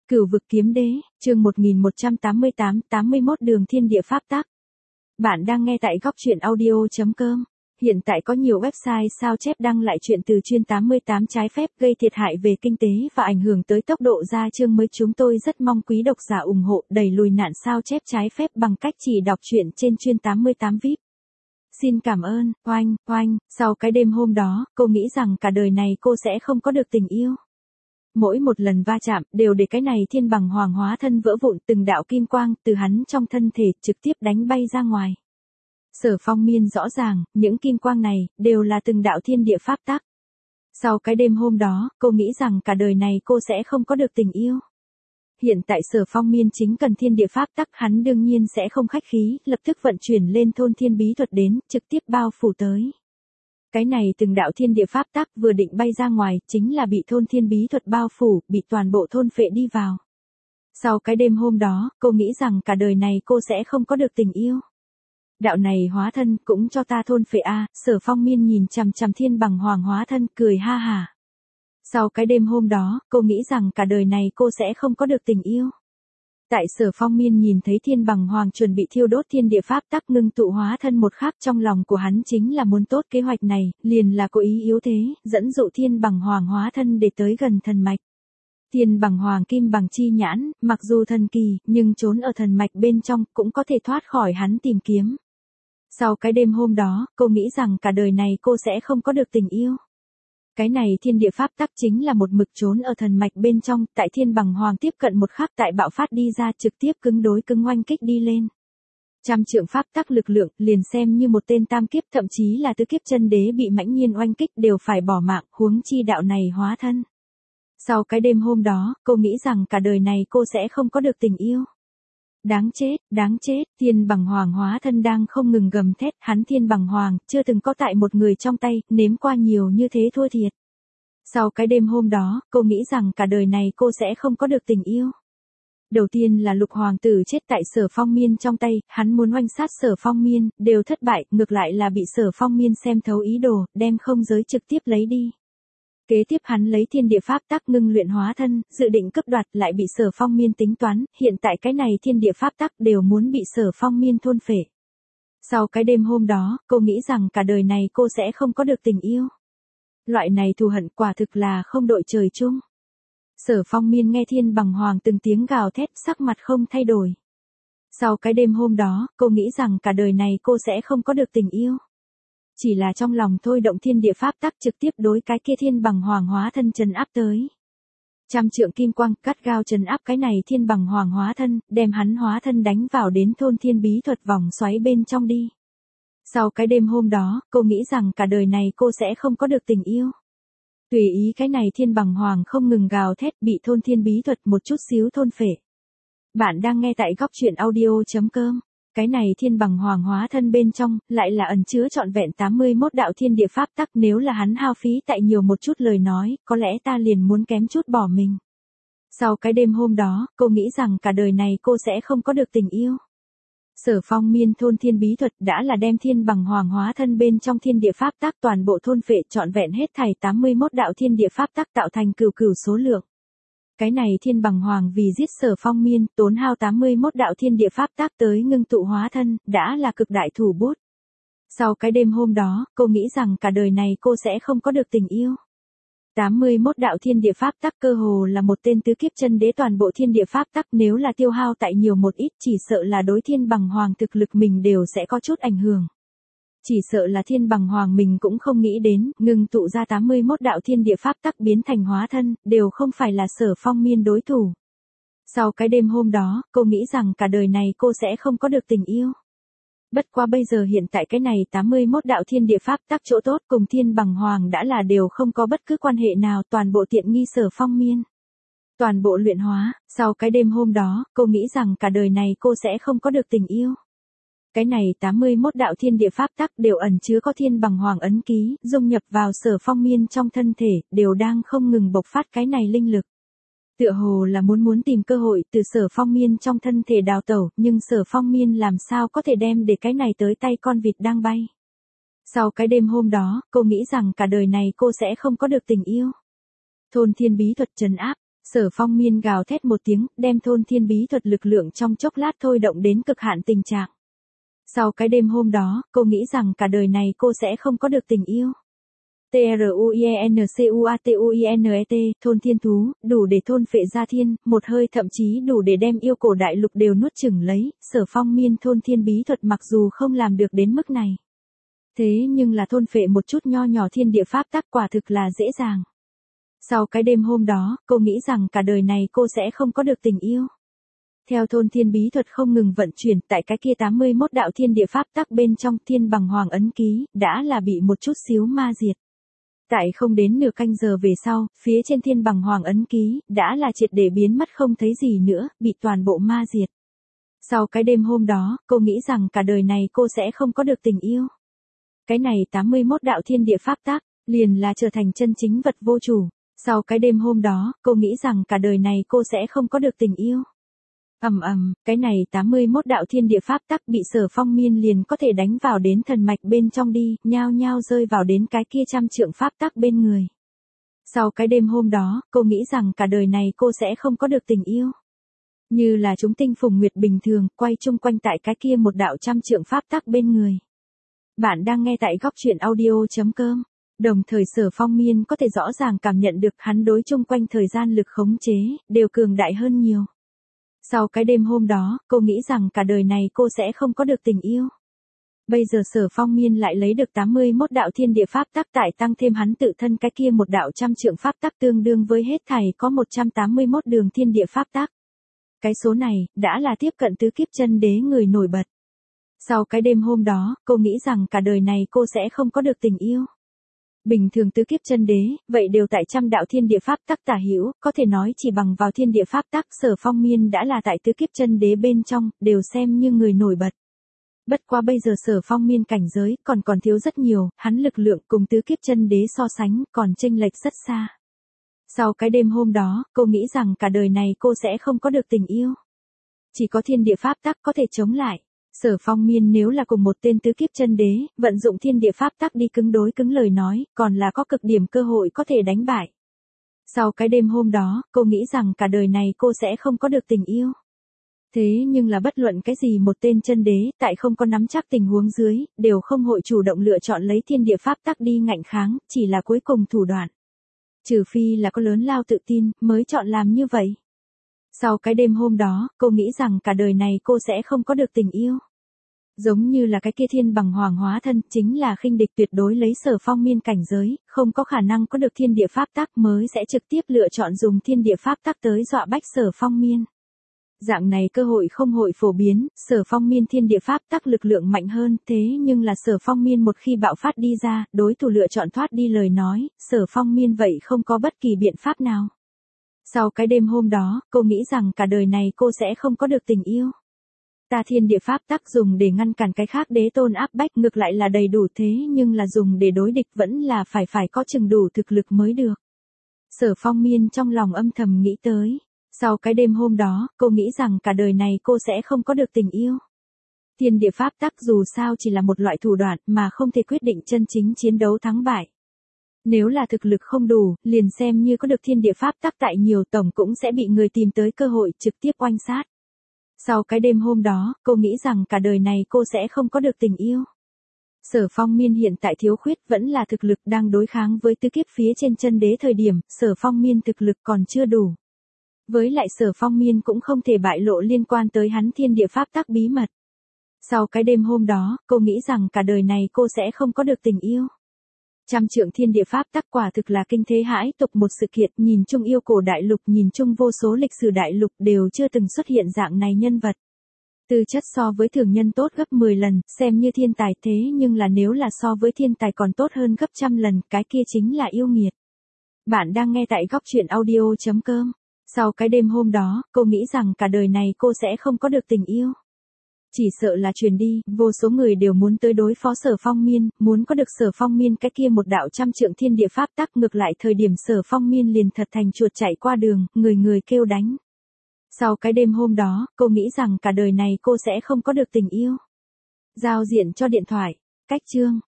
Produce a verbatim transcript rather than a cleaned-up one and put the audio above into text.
Cửu vực kiếm đế, chương một nghìn một trăm tám mươi tám, tám mươi mốt đường thiên địa pháp tắc. Bạn đang nghe tại góc truyện audio chấm com. Hiện tại có nhiều website sao chép đăng lại chuyện từ chuyên tám mươi tám trái phép gây thiệt hại về kinh tế và ảnh hưởng tới tốc độ ra chương mới. Chúng tôi rất mong quý độc giả ủng hộ đẩy lùi nạn sao chép trái phép bằng cách chỉ đọc truyện trên chuyên tám mươi tám vi ai pi. Xin cảm ơn, oanh, oanh, sau cái đêm hôm đó, cô nghĩ rằng cả đời này cô sẽ không có được tình yêu. Mỗi một lần va chạm, đều để cái này thiên bằng hoàng hóa thân vỡ vụn từng đạo kim quang từ hắn trong thân thể trực tiếp đánh bay ra ngoài. Sở Phong Miên rõ ràng, những kim quang này, đều là từng đạo thiên địa pháp tắc. Sau cái đêm hôm đó, cô nghĩ rằng cả đời này cô sẽ không có được tình yêu. Hiện tại Sở Phong Miên chính cần thiên địa pháp tắc, hắn đương nhiên sẽ không khách khí, lập tức vận chuyển lên thôn thiên bí thuật đến, trực tiếp bao phủ tới. Cái này từng đạo thiên địa pháp tắc vừa định bay ra ngoài, chính là bị thôn thiên bí thuật bao phủ, bị toàn bộ thôn phệ đi vào. Sau cái đêm hôm đó, cô nghĩ rằng cả đời này cô sẽ không có được tình yêu. Đạo này hóa thân cũng cho ta thôn phệ a. Sở Phong Miên nhìn chằm chằm thiên bằng hoàng hóa thân, cười ha hả. Sau cái đêm hôm đó, cô nghĩ rằng cả đời này cô sẽ không có được tình yêu. Tại Sở Phong Miên nhìn thấy thiên bằng hoàng chuẩn bị thiêu đốt thiên địa pháp tắc ngưng tụ hóa thân một khắc, trong lòng của hắn chính là muốn tốt kế hoạch này, liền là cố ý yếu thế, dẫn dụ thiên bằng hoàng hóa thân để tới gần thần mạch. Thiên bằng hoàng kim bằng chi nhãn, mặc dù thần kỳ, nhưng trốn ở thần mạch bên trong cũng có thể thoát khỏi hắn tìm kiếm. Sau cái đêm hôm đó, cô nghĩ rằng cả đời này cô sẽ không có được tình yêu. Cái này thiên địa pháp tắc chính là một mực trốn ở thần mạch bên trong, tại thiên bằng hoàng tiếp cận một khắc tại bạo phát đi ra, trực tiếp cứng đối cứng oanh kích đi lên. Trăm trượng pháp tắc lực lượng, liền xem như một tên tam kiếp thậm chí là tứ kiếp chân đế bị mãnh nhiên oanh kích đều phải bỏ mạng, huống chi đạo này hóa thân. Sau cái đêm hôm đó, cô nghĩ rằng cả đời này cô sẽ không có được tình yêu. Đáng chết, đáng chết, thiên bằng hoàng hóa thân đang không ngừng gầm thét, hắn thiên bằng hoàng, chưa từng có tại một người trong tay, nếm qua nhiều như thế thua thiệt. Sau cái đêm hôm đó, cô nghĩ rằng cả đời này cô sẽ không có được tình yêu. Đầu tiên là lục hoàng tử chết tại Sở Phong Miên trong tay, hắn muốn oanh sát Sở Phong Miên, đều thất bại, ngược lại là bị Sở Phong Miên xem thấu ý đồ, đem không giới trực tiếp lấy đi. Kế tiếp hắn lấy thiên địa pháp tắc ngưng luyện hóa thân, dự định cướp đoạt, lại bị Sở Phong Miên tính toán, hiện tại cái này thiên địa pháp tắc đều muốn bị Sở Phong Miên thôn phệ. Sau cái đêm hôm đó, cô nghĩ rằng cả đời này cô sẽ không có được tình yêu. Loại này thù hận quả thực là không đội trời chung. Sở Phong Miên nghe thiên bằng hoàng từng tiếng gào thét, sắc mặt không thay đổi. Sau cái đêm hôm đó, cô nghĩ rằng cả đời này cô sẽ không có được tình yêu. Chỉ là trong lòng thôi động thiên địa pháp tắc trực tiếp đối cái kia thiên bằng hoàng hóa thân trấn áp tới. Trăm trượng kim quang cắt gao trấn áp cái này thiên bằng hoàng hóa thân, đem hắn hóa thân đánh vào đến thôn thiên bí thuật vòng xoáy bên trong đi. Sau cái đêm hôm đó, cô nghĩ rằng cả đời này cô sẽ không có được tình yêu. Tùy ý cái này thiên bằng hoàng không ngừng gào thét, bị thôn thiên bí thuật một chút xíu thôn phệ. Bạn đang nghe tại góc truyện audio chấm com. Cái này thiên bằng hoàng hóa thân bên trong, lại là ẩn chứa trọn vẹn tám mươi mốt đạo thiên địa pháp tắc, nếu là hắn hao phí tại nhiều một chút lời nói, có lẽ ta liền muốn kém chút bỏ mình. Sau cái đêm hôm đó, cô nghĩ rằng cả đời này cô sẽ không có được tình yêu. Sở Phong Miên thôn thiên bí thuật đã là đem thiên bằng hoàng hóa thân bên trong thiên địa pháp tắc toàn bộ thôn phệ, trọn vẹn hết thảy tám mươi mốt đạo thiên địa pháp tắc tạo thành cửu cửu số lượng. Cái này thiên bằng hoàng vì giết Sở Phong Miên, tốn hao tám mươi mốt đạo thiên địa pháp tắc tới ngưng tụ hóa thân, đã là cực đại thủ bút. Sau cái đêm hôm đó, cô nghĩ rằng cả đời này cô sẽ không có được tình yêu. tám mươi mốt đạo thiên địa pháp tắc cơ hồ là một tên tứ kiếp chân đế toàn bộ thiên địa pháp tắc, nếu là tiêu hao tại nhiều một ít, chỉ sợ là đối thiên bằng hoàng thực lực mình đều sẽ có chút ảnh hưởng. Chỉ sợ là thiên bằng hoàng mình cũng không nghĩ đến, ngưng tụ ra tám mươi mốt đạo thiên địa pháp tắc biến thành hóa thân, đều không phải là Sở Phong Miên đối thủ. Sau cái đêm hôm đó, cô nghĩ rằng cả đời này cô sẽ không có được tình yêu. Bất quá bây giờ hiện tại cái này tám mươi mốt đạo thiên địa pháp tắc chỗ tốt cùng thiên bằng hoàng đã là đều không có bất cứ quan hệ nào, toàn bộ tiện nghi Sở Phong Miên. Toàn bộ luyện hóa, sau cái đêm hôm đó, cô nghĩ rằng cả đời này cô sẽ không có được tình yêu. Cái này tám mươi mốt đạo thiên địa pháp tắc đều ẩn chứa có thiên bằng hoàng ấn ký, dung nhập vào Sở Phong Miên trong thân thể, đều đang không ngừng bộc phát cái này linh lực. Tựa hồ là muốn muốn tìm cơ hội từ Sở Phong Miên trong thân thể đào tẩu, nhưng Sở Phong Miên làm sao có thể đem để cái này tới tay con vịt đang bay. Sau cái đêm hôm đó, cô nghĩ rằng cả đời này cô sẽ không có được tình yêu. Thôn thiên bí thuật trấn áp, Sở Phong Miên gào thét một tiếng, đem thôn thiên bí thuật lực lượng trong chốc lát thôi động đến cực hạn tình trạng. Sau cái đêm hôm đó, cô nghĩ rằng cả đời này cô sẽ không có được tình yêu. T R U I E N C U A T U I N E T, thôn thiên thú, đủ để thôn phệ gia thiên, một hơi thậm chí đủ để đem yêu cổ đại lục đều nuốt chửng lấy. Sở Phong Miên thôn thiên bí thuật mặc dù không làm được đến mức này. Thế nhưng là thôn phệ một chút nho nhỏ thiên địa pháp tắc quả thực là dễ dàng. Sau cái đêm hôm đó, cô nghĩ rằng cả đời này cô sẽ không có được tình yêu. Theo thôn thiên bí thuật không ngừng vận chuyển tại cái kia tám mươi mốt đạo thiên địa pháp tắc bên trong thiên bằng hoàng ấn ký, đã là bị một chút xíu ma diệt. Tại không đến nửa canh giờ về sau, phía trên thiên bằng hoàng ấn ký, đã là triệt để biến mất không thấy gì nữa, bị toàn bộ ma diệt. Sau cái đêm hôm đó, cô nghĩ rằng cả đời này cô sẽ không có được tình yêu. Cái này tám mươi mốt đạo thiên địa pháp tắc, liền là trở thành chân chính vật vô chủ. Sau cái đêm hôm đó, cô nghĩ rằng cả đời này cô sẽ không có được tình yêu. Ầm ầm, cái này tám mươi mốt đạo thiên địa pháp tắc bị Sở Phong Miên liền có thể đánh vào đến thần mạch bên trong đi, nhao nhao rơi vào đến cái kia trăm trượng pháp tắc bên người. Sau cái đêm hôm đó, cô nghĩ rằng cả đời này cô sẽ không có được tình yêu. Như là chúng tinh phùng nguyệt bình thường, quay chung quanh tại cái kia một đạo trăm trượng pháp tắc bên người. Bạn đang nghe tại góc truyện audio chấm com. Đồng thời Sở Phong Miên có thể rõ ràng cảm nhận được hắn đối chung quanh thời gian lực khống chế, đều cường đại hơn nhiều. Sau cái đêm hôm đó, cô nghĩ rằng cả đời này cô sẽ không có được tình yêu. Bây giờ Sở Phong Miên lại lấy được tám mươi mốt đạo thiên địa pháp tắc tại tăng thêm hắn tự thân cái kia một đạo trăm trượng pháp tắc tương đương với hết thảy có một trăm tám mươi mốt đường thiên địa pháp tắc. Cái số này, đã là tiếp cận tứ kiếp chân đế người nổi bật. Sau cái đêm hôm đó, cô nghĩ rằng cả đời này cô sẽ không có được tình yêu. Bình thường tứ kiếp chân đế, vậy đều tại trăm đạo thiên địa pháp tắc tả hữu, có thể nói chỉ bằng vào thiên địa pháp tắc Sở Phong Miên đã là tại tứ kiếp chân đế bên trong, đều xem như người nổi bật. Bất quá bây giờ Sở Phong Miên cảnh giới còn còn thiếu rất nhiều, hắn lực lượng cùng tứ kiếp chân đế so sánh còn chênh lệch rất xa. Sau cái đêm hôm đó, cô nghĩ rằng cả đời này cô sẽ không có được tình yêu. Chỉ có thiên địa pháp tắc có thể chống lại. Sở Phong Miên nếu là cùng một tên tứ kiếp chân đế, vận dụng thiên địa pháp tắc đi cứng đối cứng lời nói, còn là có cực điểm cơ hội có thể đánh bại. Sau cái đêm hôm đó, cô nghĩ rằng cả đời này cô sẽ không có được tình yêu. Thế nhưng là bất luận cái gì một tên chân đế, tại không có nắm chắc tình huống dưới, đều không hội chủ động lựa chọn lấy thiên địa pháp tắc đi ngạnh kháng, chỉ là cuối cùng thủ đoạn. Trừ phi là có lớn lao tự tin, mới chọn làm như vậy. Sau cái đêm hôm đó, cô nghĩ rằng cả đời này cô sẽ không có được tình yêu. Giống như là cái kia thiên bằng hoàng hóa thân, chính là khinh địch tuyệt đối lấy Sở Phong Miên cảnh giới, không có khả năng có được thiên địa pháp tắc mới sẽ trực tiếp lựa chọn dùng thiên địa pháp tắc tới dọa bách Sở Phong Miên. Dạng này cơ hội không hội phổ biến, Sở Phong Miên thiên địa pháp tắc lực lượng mạnh hơn, thế nhưng là Sở Phong Miên một khi bạo phát đi ra, đối thủ lựa chọn thoát đi lời nói, Sở Phong Miên vậy không có bất kỳ biện pháp nào. Sau cái đêm hôm đó, cô nghĩ rằng cả đời này cô sẽ không có được tình yêu. Ta thiên địa pháp tắc dùng để ngăn cản cái khác đế tôn áp bách ngược lại là đầy đủ thế nhưng là dùng để đối địch vẫn là phải phải có chừng đủ thực lực mới được. Sở Phong Miên trong lòng âm thầm nghĩ tới. Sau cái đêm hôm đó, cô nghĩ rằng cả đời này cô sẽ không có được tình yêu. Thiên địa pháp tắc dù sao chỉ là một loại thủ đoạn mà không thể quyết định chân chính chiến đấu thắng bại. Nếu là thực lực không đủ, liền xem như có được thiên địa pháp tắc tại nhiều tổng cũng sẽ bị người tìm tới cơ hội trực tiếp oanh sát. Sau cái đêm hôm đó, cô nghĩ rằng cả đời này cô sẽ không có được tình yêu. Sở Phong Miên hiện tại thiếu khuyết vẫn là thực lực đang đối kháng với tứ kiếp phía trên chân đế thời điểm, Sở Phong Miên thực lực còn chưa đủ. Với lại Sở Phong Miên cũng không thể bại lộ liên quan tới hắn thiên địa pháp tắc bí mật. Sau cái đêm hôm đó, cô nghĩ rằng cả đời này cô sẽ không có được tình yêu. Trăm trượng thiên địa pháp tắc quả thực là kinh thế hãi tục một sự kiện, nhìn chung yêu cổ đại lục, nhìn chung vô số lịch sử đại lục đều chưa từng xuất hiện dạng này nhân vật. Tư chất so với thường nhân tốt gấp mười lần, xem như thiên tài thế nhưng là nếu là so với thiên tài còn tốt hơn gấp trăm lần, cái kia chính là yêu nghiệt. Bạn đang nghe tại góc truyện audio chấm com. Sau cái đêm hôm đó, cô nghĩ rằng cả đời này cô sẽ không có được tình yêu. Chỉ sợ là truyền đi, vô số người đều muốn tới đối phó Sở Phong Miên, muốn có được Sở Phong Miên cái kia một đạo trăm trượng thiên địa pháp tắc ngược lại thời điểm Sở Phong Miên liền thật thành chuột chạy qua đường, người người kêu đánh. Sau cái đêm hôm đó, cô nghĩ rằng cả đời này cô sẽ không có được tình yêu. Giao diện cho điện thoại, cách chương.